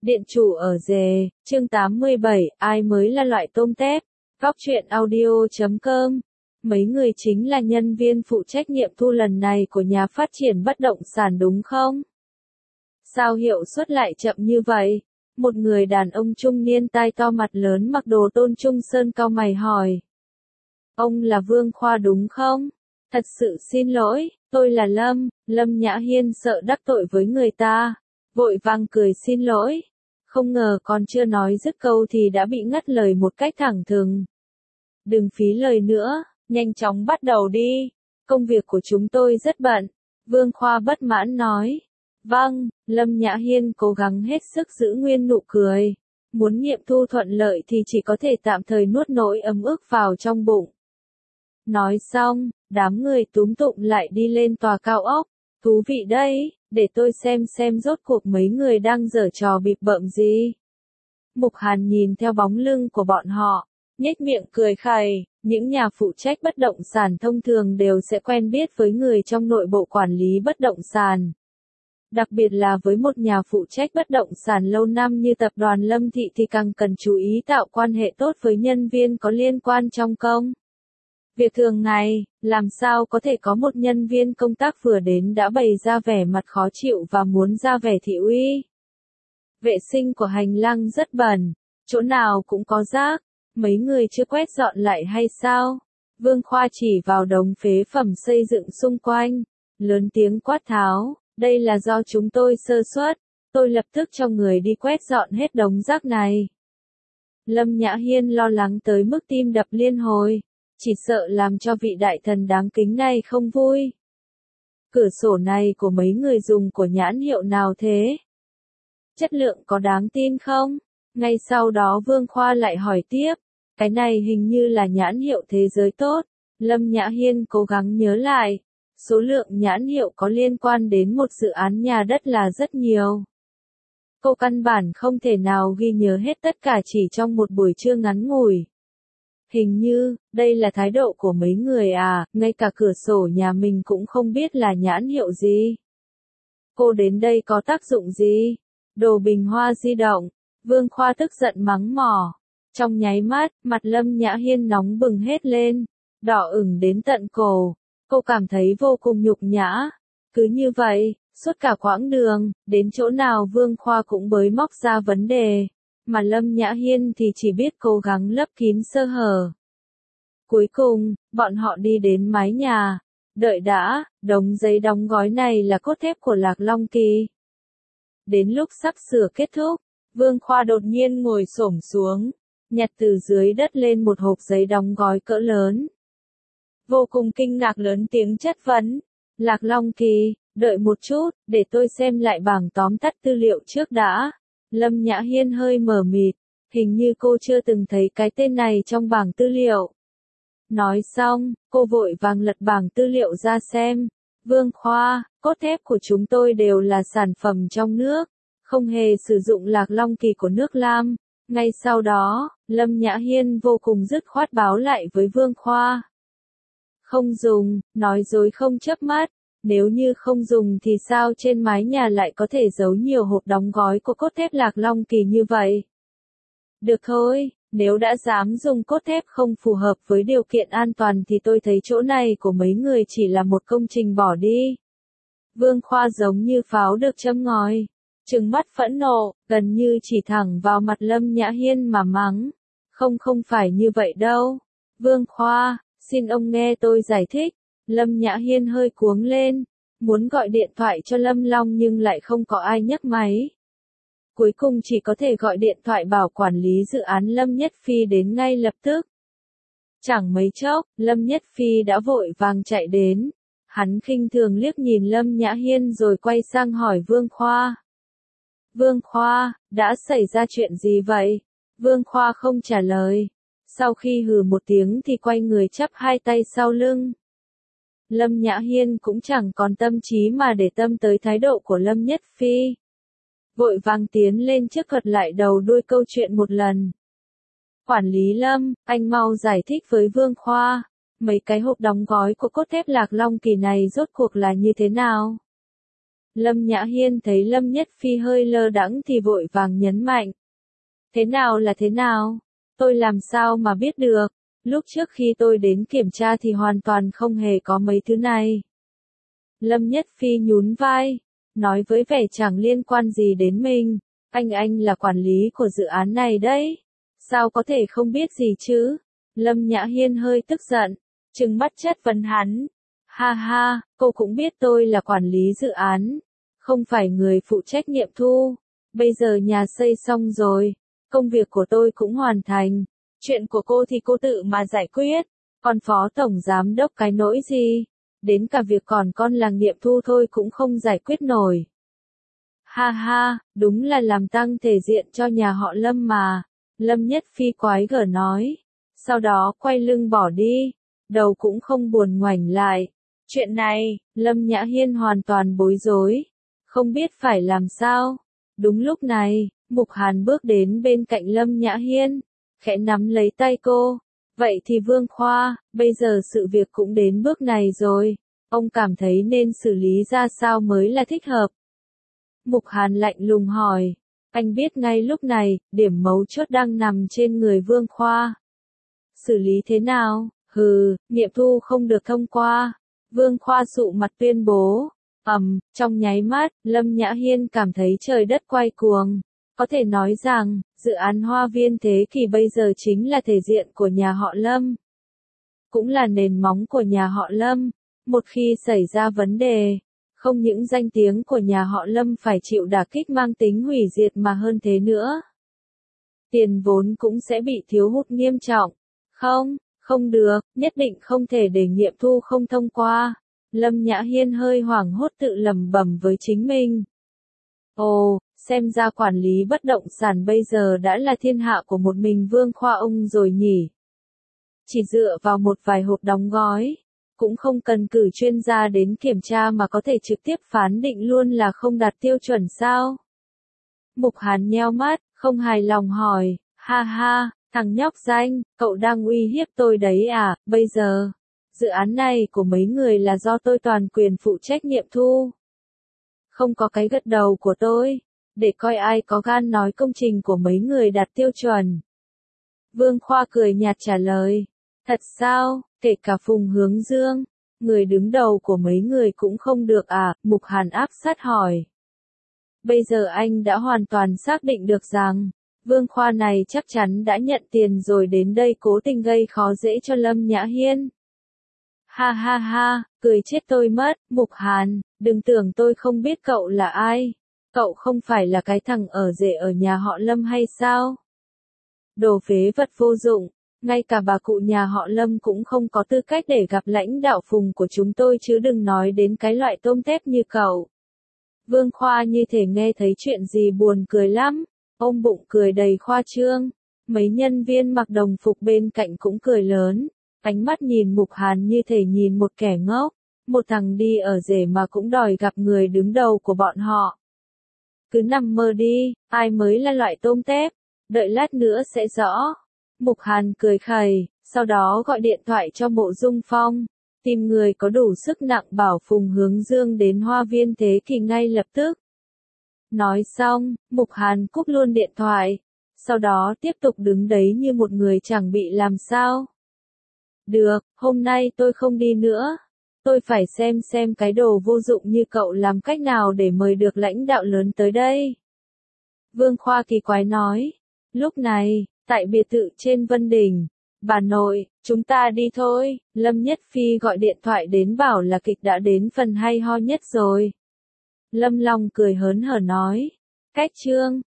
Điện chủ ở dề, chương 87, ai mới là loại tôm tép? Góc truyện audio.com. Mấy người chính là nhân viên phụ trách nghiệm thu lần này của nhà phát triển bất động sản đúng không? Sao hiệu suất lại chậm như vậy? Một người đàn ông trung niên tai to mặt lớn mặc đồ tôn trung sơn cau mày hỏi. Ông là Vương Khoa đúng không? Thật sự xin lỗi, tôi là Lâm Nhã Hiên sợ đắc tội với người ta. Vội vàng cười xin lỗi. Không ngờ còn chưa nói dứt câu thì đã bị ngắt lời một cách thẳng thừng. Đừng phí lời nữa, nhanh chóng bắt đầu đi. Công việc của chúng tôi rất bận. Vương Khoa bất mãn nói. Vâng, Lâm Nhã Hiên cố gắng hết sức giữ nguyên nụ cười. Muốn nghiệm thu thuận lợi thì chỉ có thể tạm thời nuốt nỗi ấm ức vào trong bụng. Nói xong, đám người túm tụm lại đi lên tòa cao ốc. Thú vị đấy, để tôi xem rốt cuộc mấy người đang giở trò bịp bợm gì. Mục Hàn nhìn theo bóng lưng của bọn họ, nhếch miệng cười khẩy, những nhà phụ trách bất động sản thông thường đều sẽ quen biết với người trong nội bộ quản lý bất động sản. Đặc biệt là với một nhà phụ trách bất động sản lâu năm như tập đoàn Lâm Thị thì càng cần chú ý tạo quan hệ tốt với nhân viên có liên quan trong công. Việc thường ngày, làm sao có thể có một nhân viên công tác vừa đến đã bày ra vẻ mặt khó chịu và muốn ra vẻ thị uy. Vệ sinh của hành lang rất bẩn, chỗ nào cũng có rác, mấy người chưa quét dọn lại hay sao? Vương Khoa chỉ vào đống phế phẩm xây dựng xung quanh, lớn tiếng quát tháo, đây là do chúng tôi sơ suất, tôi lập tức cho người đi quét dọn hết đống rác này. Lâm Nhã Hiên lo lắng tới mức tim đập liên hồi. Chỉ sợ làm cho vị đại thần đáng kính này không vui. Cửa sổ này của mấy người dùng của nhãn hiệu nào thế? Chất lượng có đáng tin không? Ngay sau đó Vương Khoa lại hỏi tiếp. Cái này hình như là nhãn hiệu thế giới tốt. Lâm Nhã Hiên cố gắng nhớ lại. Số lượng nhãn hiệu có liên quan đến một dự án nhà đất là rất nhiều. Cô căn bản không thể nào ghi nhớ hết tất cả chỉ trong một buổi trưa ngắn ngủi. Hình như, đây là thái độ của mấy người à, ngay cả cửa sổ nhà mình cũng không biết là nhãn hiệu gì. Cô đến đây có tác dụng gì? Đồ bình hoa di động. Vương Khoa tức giận mắng mỏ. Trong nháy mắt, mặt Lâm Nhã Hiên nóng bừng hết lên, đỏ ửng đến tận cổ. Cô cảm thấy vô cùng nhục nhã. Cứ như vậy, suốt cả quãng đường, đến chỗ nào Vương Khoa cũng bới móc ra vấn đề. Mà Lâm Nhã Hiên thì chỉ biết cố gắng lấp kín sơ hở. Cuối cùng, bọn họ đi đến mái nhà. Đợi đã, đống giấy đóng gói này là cốt thép của Lạc Long Kỳ. Đến lúc sắp sửa kết thúc, Vương Khoa đột nhiên ngồi xổm xuống, nhặt từ dưới đất lên một hộp giấy đóng gói cỡ lớn. Vô cùng kinh ngạc lớn tiếng chất vấn. Lạc Long Kỳ, đợi một chút, để tôi xem lại bảng tóm tắt tư liệu trước đã. Lâm Nhã Hiên hơi mờ mịt, hình như cô chưa từng thấy cái tên này trong bảng tư liệu. Nói xong, cô vội vàng lật bảng tư liệu ra xem. Vương Khoa, cốt thép của chúng tôi đều là sản phẩm trong nước, không hề sử dụng Lạc Long Kỳ của nước Lam. Ngay sau đó, Lâm Nhã Hiên vô cùng dứt khoát báo lại với Vương Khoa. Không dùng, nói dối không chớp mắt. Nếu như không dùng thì sao trên mái nhà lại có thể giấu nhiều hộp đóng gói của cốt thép Lạc Long Kỳ như vậy? Được thôi, nếu đã dám dùng cốt thép không phù hợp với điều kiện an toàn thì tôi thấy chỗ này của mấy người chỉ là một công trình bỏ đi. Vương Khoa giống như pháo được châm ngòi, trừng mắt phẫn nộ, gần như chỉ thẳng vào mặt Lâm Nhã Hiên mà mắng. Không phải như vậy đâu. Vương Khoa, xin ông nghe tôi giải thích. Lâm Nhã Hiên hơi cuống lên, muốn gọi điện thoại cho Lâm Long nhưng lại không có ai nhấc máy. Cuối cùng chỉ có thể gọi điện thoại bảo quản lý dự án Lâm Nhất Phi đến ngay lập tức. Chẳng mấy chốc, Lâm Nhất Phi đã vội vàng chạy đến. Hắn khinh thường liếc nhìn Lâm Nhã Hiên rồi quay sang hỏi Vương Khoa. Vương Khoa, đã xảy ra chuyện gì vậy? Vương Khoa không trả lời. Sau khi hừ một tiếng thì quay người chắp hai tay sau lưng. Lâm Nhã Hiên cũng chẳng còn tâm trí mà để tâm tới thái độ của Lâm Nhất Phi. Vội vàng tiến lên trước thuật lại đầu đuôi câu chuyện một lần. Quản lý Lâm, anh mau giải thích với Vương Khoa, mấy cái hộp đóng gói của cốt thép Lạc Long Kỳ này rốt cuộc là như thế nào? Lâm Nhã Hiên thấy Lâm Nhất Phi hơi lơ đãng thì vội vàng nhấn mạnh. Thế nào là thế nào? Tôi làm sao mà biết được? Lúc trước khi tôi đến kiểm tra thì hoàn toàn không hề có mấy thứ này. Lâm Nhất Phi nhún vai, nói với vẻ chẳng liên quan gì đến mình. Anh là quản lý của dự án này đấy. Sao có thể không biết gì chứ? Lâm Nhã Hiên hơi tức giận, trừng mắt chất vấn hắn. Ha ha, cô cũng biết tôi là quản lý dự án, không phải người phụ trách nghiệm thu. Bây giờ nhà xây xong rồi, công việc của tôi cũng hoàn thành. Chuyện của cô thì cô tự mà giải quyết, còn phó tổng giám đốc cái nỗi gì? Đến cả việc còn con là nghiệm thu thôi cũng không giải quyết nổi. Ha ha, đúng là làm tăng thể diện cho nhà họ Lâm mà. Lâm Nhất Phi quái gở nói. Sau đó quay lưng bỏ đi, đầu cũng không buồn ngoảnh lại. Chuyện này, Lâm Nhã Hiên hoàn toàn bối rối, không biết phải làm sao. Đúng lúc này, Mục Hàn bước đến bên cạnh Lâm Nhã Hiên, khẽ nắm lấy tay cô. Vậy thì Vương Khoa, bây giờ sự việc cũng đến bước này rồi, ông cảm thấy nên xử lý ra sao mới là thích hợp? Mục Hàn lạnh lùng hỏi. Anh biết ngay lúc này, điểm mấu chốt đang nằm trên người Vương Khoa. Xử lý thế nào? Hừ, nghiệm thu không được thông qua. Vương Khoa sụ mặt tuyên bố. Trong nháy mắt, Lâm Nhã Hiên cảm thấy trời đất quay cuồng. Có thể nói rằng, dự án Hoa Viên Thế Kỷ bây giờ chính là thể diện của nhà họ Lâm. Cũng là nền móng của nhà họ Lâm. Một khi xảy ra vấn đề, không những danh tiếng của nhà họ Lâm phải chịu đả kích mang tính hủy diệt mà hơn thế nữa. Tiền vốn cũng sẽ bị thiếu hụt nghiêm trọng. Không được, nhất định không thể để nghiệm thu không thông qua. Lâm Nhã Hiên hơi hoảng hốt tự lẩm bẩm với chính mình. Ồ, xem ra quản lý bất động sản bây giờ đã là thiên hạ của một mình Vương Khoa ông rồi nhỉ. Chỉ dựa vào một vài hộp đóng gói, cũng không cần cử chuyên gia đến kiểm tra mà có thể trực tiếp phán định luôn là không đạt tiêu chuẩn sao? Mục Hàn nheo mắt, không hài lòng hỏi, ha ha, thằng nhóc danh, cậu đang uy hiếp tôi đấy à? Bây giờ, dự án này của mấy người là do tôi toàn quyền phụ trách nghiệm thu. Không có cái gật đầu của tôi, để coi ai có gan nói công trình của mấy người đạt tiêu chuẩn. Vương Khoa cười nhạt trả lời, thật sao, kể cả Phùng Hướng Dương, người đứng đầu của mấy người cũng không được à? Mục Hàn áp sát hỏi. Bây giờ anh đã hoàn toàn xác định được rằng, Vương Khoa này chắc chắn đã nhận tiền rồi đến đây cố tình gây khó dễ cho Lâm Nhã Hiên. Ha ha ha, cười chết tôi mất. Mục Hàn, đừng tưởng tôi không biết cậu là ai. Cậu không phải là cái thằng ở rể ở nhà họ Lâm hay sao? Đồ phế vật vô dụng, ngay cả bà cụ nhà họ Lâm cũng không có tư cách để gặp lãnh đạo Phùng của chúng tôi chứ đừng nói đến cái loại tôm tép như cậu. Vương Khoa như thể nghe thấy chuyện gì buồn cười lắm, ôm bụng cười đầy khoa trương. Mấy nhân viên mặc đồng phục bên cạnh cũng cười lớn, ánh mắt nhìn Mục Hàn như thể nhìn một kẻ ngốc, một thằng đi ở rể mà cũng đòi gặp người đứng đầu của bọn họ. Cứ nằm mơ đi, ai mới là loại tôm tép, đợi lát nữa sẽ rõ. Mục Hàn cười khẩy, sau đó gọi điện thoại cho Mộ Dung Phong, tìm người có đủ sức nặng bảo Phùng Hướng Dương đến Hoa Viên Thế Kỷ ngay lập tức. Nói xong, Mục Hàn cúp luôn điện thoại, sau đó tiếp tục đứng đấy như một người chẳng bị làm sao. Được, hôm nay tôi không đi nữa. Tôi phải xem cái đồ vô dụng như cậu làm cách nào để mời được lãnh đạo lớn tới đây. Vương Khoa kỳ quái nói. Lúc này, tại biệt thự trên Vân Đình, bà nội, chúng ta đi thôi. Lâm Nhất Phi gọi điện thoại đến bảo là kịch đã đến phần hay ho nhất rồi. Lâm Long cười hớn hở nói. Cách chương